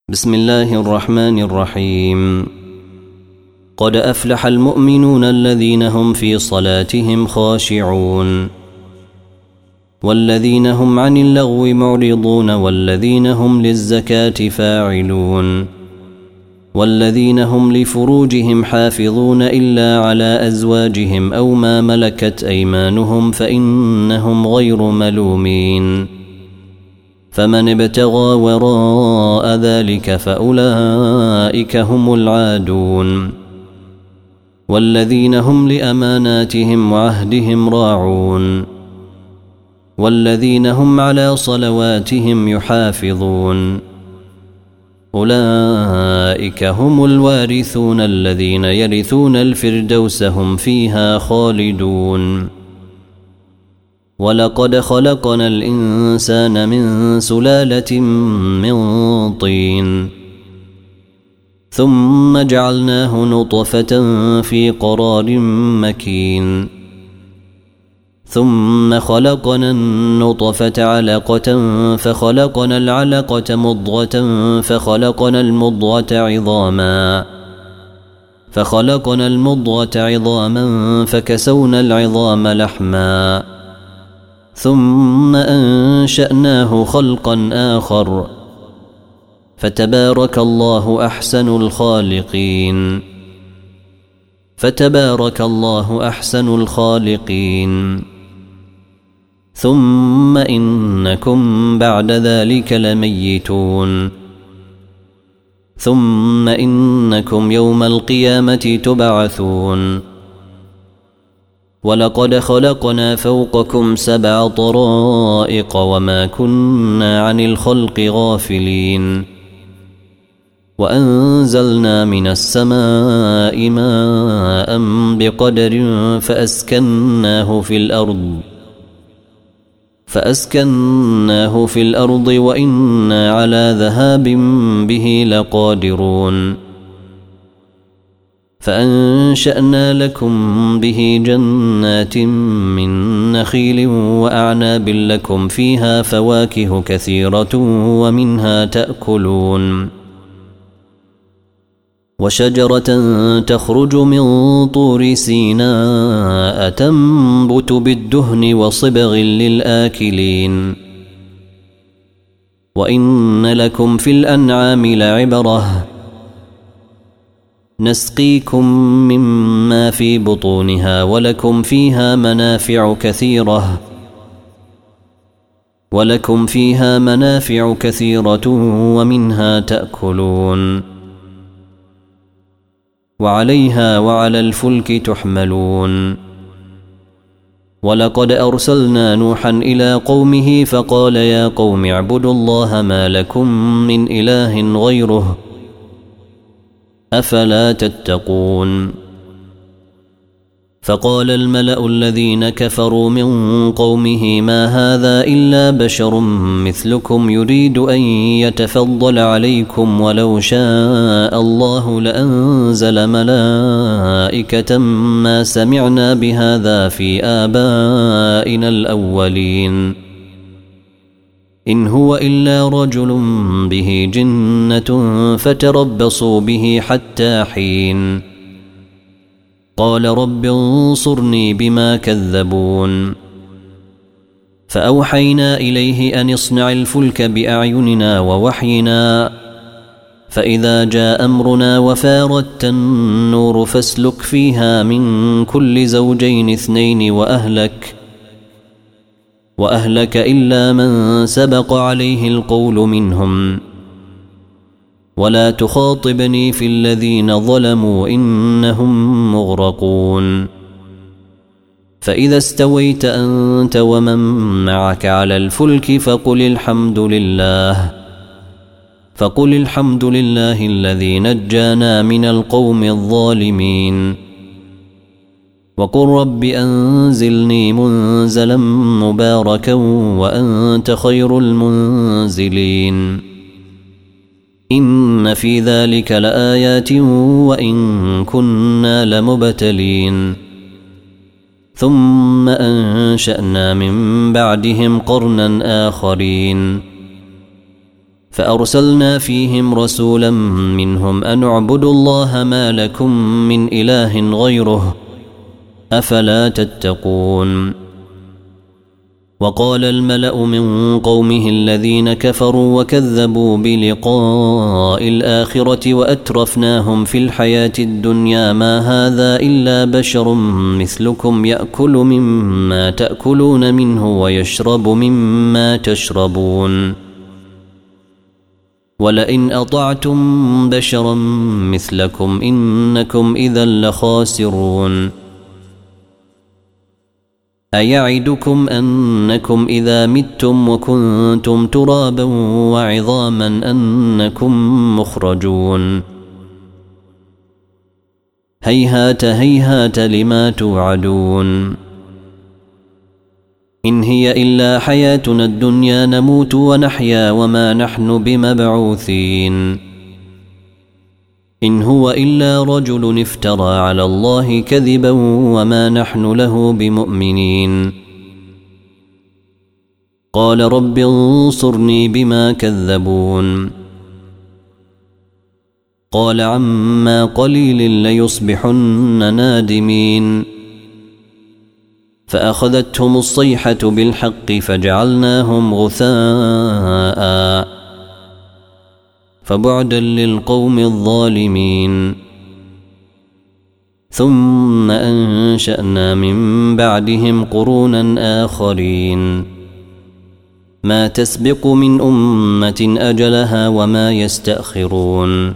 بسم الله الرحمن الرحيم. قد أفلح المؤمنون الذين هم في صلاتهم خاشعون والذين هم عن اللغو معرضون والذين هم للزكاة فاعلون والذين هم لفروجهم حافظون إلا على أزواجهم أو ما ملكت أيمانهم فإنهم غير ملومين. فمن ابتغى وراء ذلك فأولئك هم العادون والذين هم لأماناتهم وعهدهم راعون والذين هم على صلواتهم يحافظون أولئك هم الوارثون الذين يرثون الفردوس هم فيها خالدون. ولقد خلقنا الإنسان من سلالة من طين ثم جعلناه نطفة في قرار مكين ثم خلقنا النطفة علقة فخلقنا العلقة مضغة فخلقنا المضغة عظاما فكسونا العظام لحما ثم أنشأناه خلقا آخر فتبارك الله أحسن الخالقين. ثم إنكم بعد ذلك لميتون ثم إنكم يوم القيامة تبعثون. ولقد خلقنا فوقكم 7 طرائق وما كنا عن الخلق غافلين وأنزلنا من السماء ماء بقدر فأسكناه في الأرض وإنا على ذهاب به لقادرون. فأنشأنا لكم به جنات من نخيل وأعناب لكم فيها فواكه كثيرة ومنها تأكلون وشجرة تخرج من طور سيناء تنبت بالدهن وصبغ للآكلين. وإن لكم في الأنعام لعبرة نسقيكم مما في بطونها ولكم فيها منافع كثيرة ومنها تأكلون وعليها وعلى الفلك تحملون. ولقد أرسلنا نوحا إلى قومه فقال يا قوم اعبدوا الله ما لكم من إله غيره أفلا تتقون. فقال الملأ الذين كفروا من قومه ما هذا إلا بشر مثلكم يريد أن يتفضل عليكم ولو شاء الله لأنزل ملائكة ما سمعنا بهذا في آبائنا الأولين إن هو إلا رجل به جنة فتربصوا به حتى حين. قال رب انصرني بما كذبون. فأوحينا إليه أن اصنع الفلك بأعيننا ووحينا فإذا جاء أمرنا وفاردت النور فاسلك فيها من كل زوجين 2 وأهلك إلا من سبق عليه القول منهم ولا تخاطبني في الذين ظلموا إنهم مغرقون. فإذا استويت أنت ومن معك على الفلك فقل الحمد لله الذي نجانا من القوم الظالمين وقل رب أنزلني منزلا مباركا وأنت خير المنزلين. إن في ذلك لآيات وإن كنا لمبتلين. ثم أنشأنا من بعدهم قرنا آخرين فأرسلنا فيهم رسولا منهم أن اعبدوا الله ما لكم من إله غيره أفلا تتقون. وقال الملأ من قومه الذين كفروا وكذبوا بلقاء الآخرة وأترفناهم في الحياة الدنيا ما هذا إلا بشر مثلكم يأكل مما تأكلون منه ويشرب مما تشربون ولئن أطعتم بشرا مثلكم إنكم إذا لخاسرون. أيعدكم أنكم إذا متم وكنتم ترابا وعظاما أنكم مخرجون هيهات هيهات لما توعدون إن هي إلا حياتنا الدنيا نموت ونحيا وما نحن بمبعوثين إن هو إلا رجل افترى على الله كذبا وما نحن له بمؤمنين. قال رب انصرني بما كذبون قال عما قليل ليصبحن نادمين فأخذتهم الصيحة بالحق فجعلناهم غثاء فبعدا للقوم الظالمين. ثم أنشأنا من بعدهم قرونا آخرين ما تسبق من أمة أجلها وما يستأخرون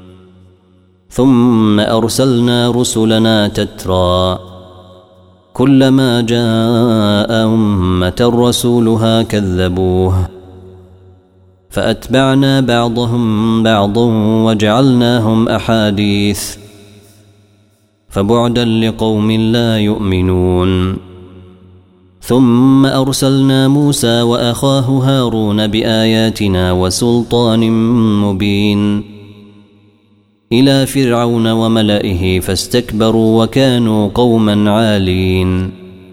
ثم أرسلنا رسلنا تترى كلما جاء أمة رسولها كذبوه فأتبعنا بعضهم بعضا وجعلناهم أحاديث فبعدا لقوم لا يؤمنون. ثم أرسلنا موسى وأخاه هارون بآياتنا وسلطان مبين إلى فرعون وملئه فاستكبروا وكانوا قوما عالين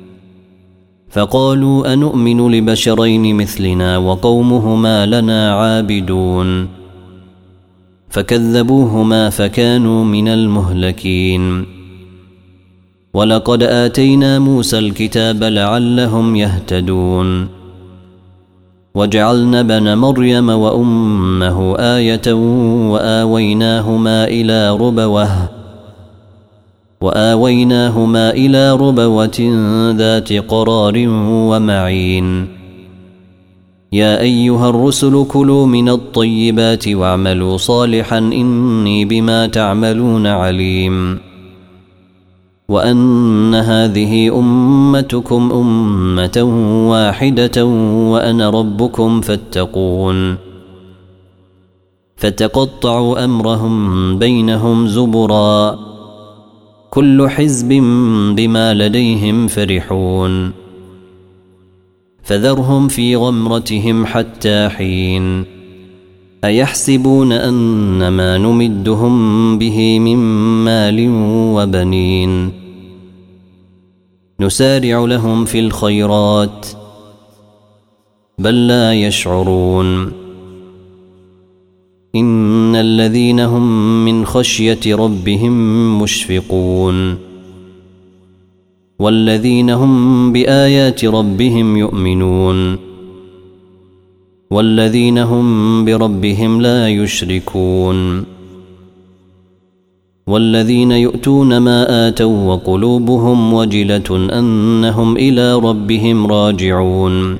فقالوا أنؤمن لبشرين مثلنا وقومهما لنا عابدون فكذبوهما فكانوا من المهلكين. ولقد آتينا موسى الكتاب لعلهم يهتدون وجعلنا ابن مريم وأمه آية وآويناهما إلى ربوة ذات قرار ومعين. يا أيها الرسل كلوا من الطيبات واعملوا صالحا إني بما تعملون عليم. وأن هذه أمتكم أمة واحدة وأنا ربكم فاتقون. فتقطعوا أمرهم بينهم زبرا كل حزب بما لديهم فرحون فذرهم في غمرتهم حتى حين. أيحسبون أن ما نمدهم به من مال وبنين نسارع لهم في الخيرات بل لا يشعرون. إن الذين هم من خشية ربهم مشفقون والذين هم بآيات ربهم يؤمنون والذين هم بربهم لا يشركون والذين يؤتون ما آتوا وقلوبهم وجلة أنهم إلى ربهم راجعون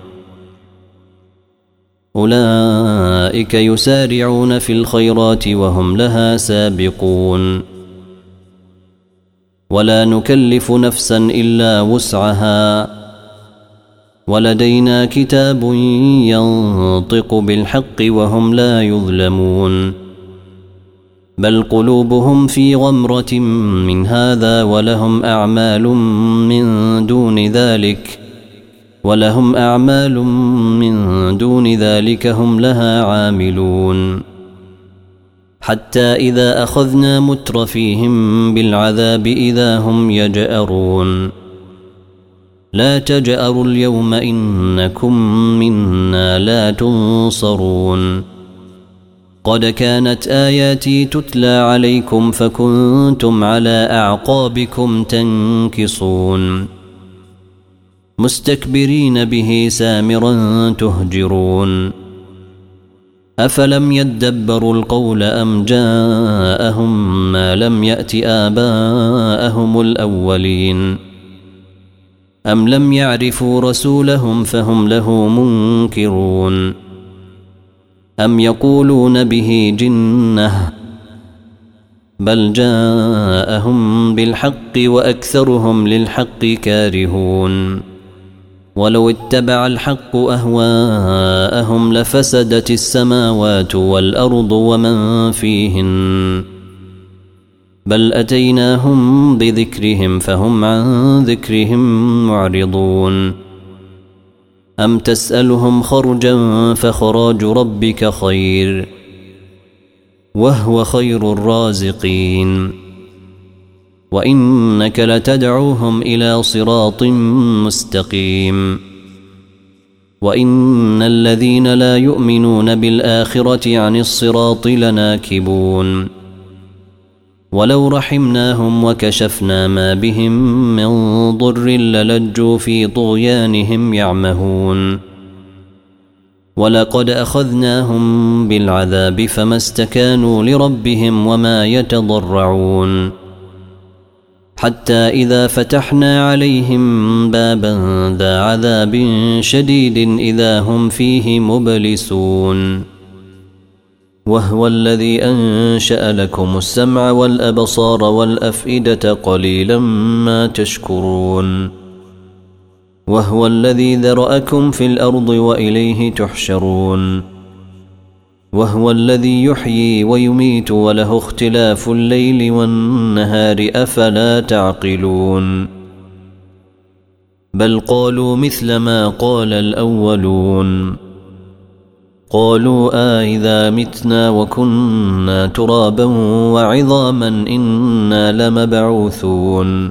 أولئك يسارعون في الخيرات وهم لها سابقون ولا نكلف نفسا إلا وسعها ولدينا كتاب ينطق بالحق وهم لا يظلمون بل قلوبهم في غمرة من هذا ولهم أعمال من دون ذلك هم لها عاملون حتى إذا أخذنا مترفيهم بالعذاب إذا هم يجأرون لا تجأروا اليوم إنكم منا لا تنصرون قد كانت آياتي تتلى عليكم فكنتم على أعقابكم تنكصون مستكبرين به سامرا تهجرون أفلم يدبروا القول أم جاءهم ما لم يأت آباءهم الأولين أم لم يعرفوا رسولهم فهم له منكرون أم يقولون به جنة بل جاءهم بالحق وأكثرهم للحق كارهون ولو اتبع الحق أهواءهم لفسدت السماوات والأرض ومن فيهن بل أتيناهم بذكرهم فهم عن ذكرهم معرضون أم تسألهم خرجا فخراج ربك خير وهو خير الرازقين وإنك لتدعوهم إلى صراط مستقيم وإن الذين لا يؤمنون بالآخرة عن الصراط لناكبون ولو رحمناهم وكشفنا ما بهم من ضر للجوا في طغيانهم يعمهون ولقد أخذناهم بالعذاب فما استكانوا لربهم وما يتضرعون حتى إذا فتحنا عليهم بابا ذا عذاب شديد إذا هم فيه مبلسون وهو الذي أنشأ لكم السمع والأبصار والأفئدة قليلا ما تشكرون وهو الذي ذرأكم في الأرض وإليه تحشرون وهو الذي يحيي ويميت وله اختلاف الليل والنهار أفلا تعقلون بل قالوا مثل ما قال الأولون قالوا إذا متنا وكنا ترابا وعظاما إنا لمبعوثون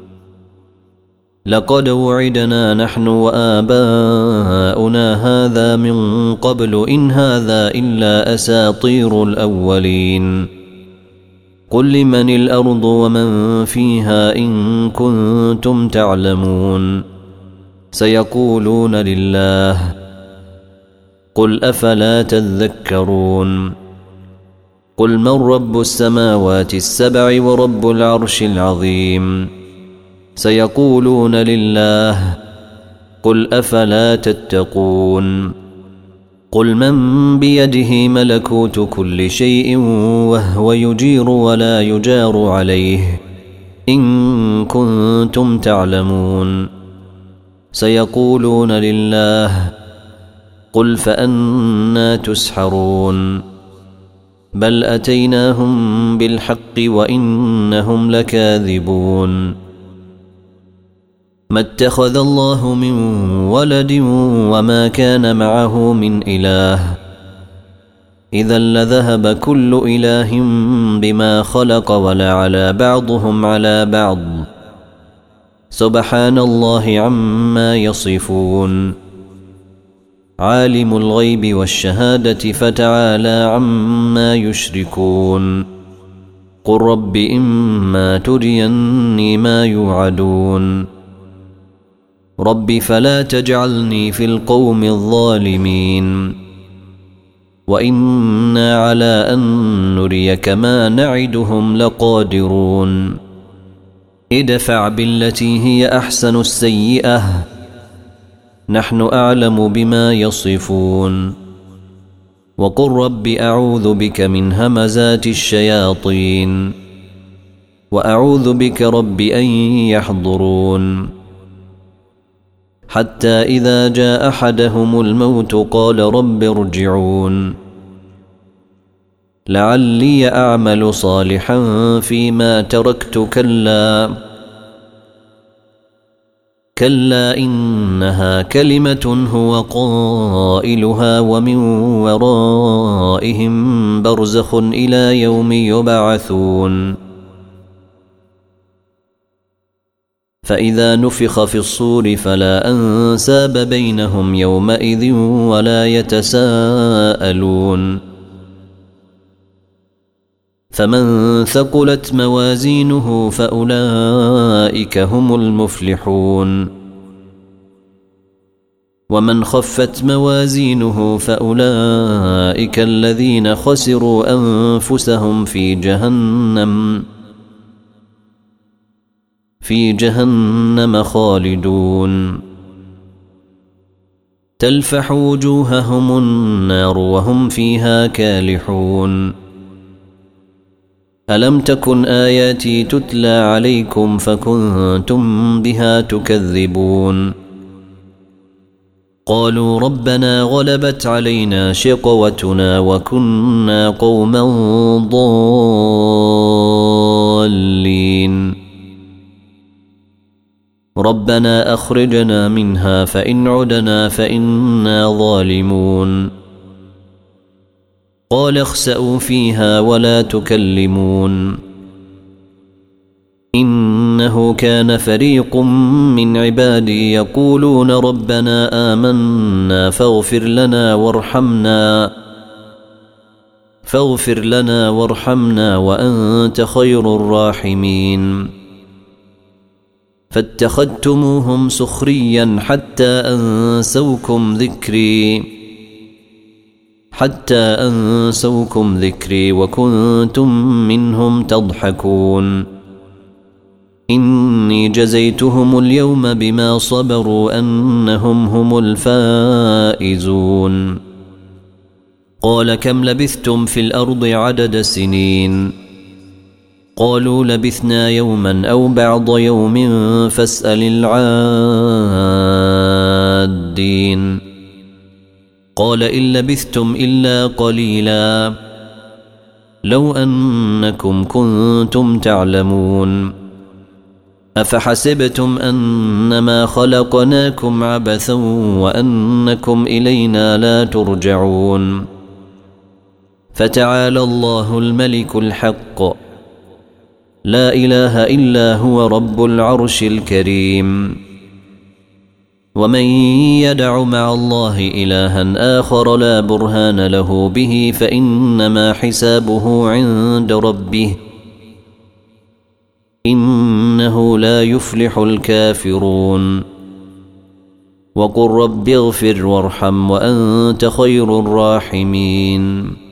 لقد وعدنا نحن وآباؤنا هذا من قبل إن هذا إلا أساطير الأولين قل لمن الأرض ومن فيها إن كنتم تعلمون سيقولون لله قل أفلا تذكرون قل من رب السماوات السبع ورب العرش العظيم سيقولون لله قل أفلا تتقون قل من بيده ملكوت كل شيء وهو يجير ولا يجار عليه إن كنتم تعلمون سيقولون لله قل فأنى تسحرون بل أتيناهم بالحق وإنهم لكاذبون ما اتخذ الله من ولد وما كان معه من إله إذا لذهب كل إله بما خلق ولعلى بعضهم على بعض سبحان الله عما يصفون عالم الغيب والشهادة فتعالى عما يشركون قل رب إما تريني ما يوعدون رب فلا تجعلني في القوم الظالمين وإنا على أن نريك ما نعدهم لقادرون ادفع بالتي هي أحسن السيئة نحن أعلم بما يصفون وقل رب أعوذ بك من همزات الشياطين وأعوذ بك رب أن يحضرون حتى إذا جاء أحدهم الموت قال رب ارجعون لعلي أعمل صالحا فيما تركت كلا إنها كلمة هو قائلها ومن ورائهم برزخ إلى يوم يبعثون فإذا نفخ في الصور فلا أنساب بينهم يومئذ ولا يتساءلون فمن ثقلت موازينه فأولئك هم المفلحون ومن خفت موازينه فأولئك الذين خسروا أنفسهم في جهنم خالدون تلفح وجوههم النار وهم فيها كالحون ألم تكن آياتي تتلى عليكم فكنتم بها تكذبون قالوا ربنا غلبت علينا شقوتنا وكنا قوما ضالين ربنا أخرجنا منها فإن عدنا فإنا ظالمون قال اخسئوا فيها ولا تكلمون إنه كان فريق من عبادي يقولون ربنا آمنا فاغفر لنا وارحمنا وأنت خير الراحمين فاتخذتموهم سخريا حتى أنسوكم ذكري وكنتم منهم تضحكون إني جزيتهم اليوم بما صبروا أنهم هم الفائزون قال كم لبثتم في الأرض عدد سنين قالوا لبثنا يوما أو بعض يوم فاسأل العادين قال إن لبثتم إلا قليلا لو أنكم كنتم تعلمون أفحسبتم أنما خلقناكم عبثا وأنكم إلينا لا ترجعون فتعالى الله الملك الحق لا إله إلا هو رب العرش الكريم ومن يدع مع الله إلها آخر لا برهان له به فإنما حسابه عند ربه إنه لا يفلح الكافرون وقل رب اغفر وارحم وأنت خير الراحمين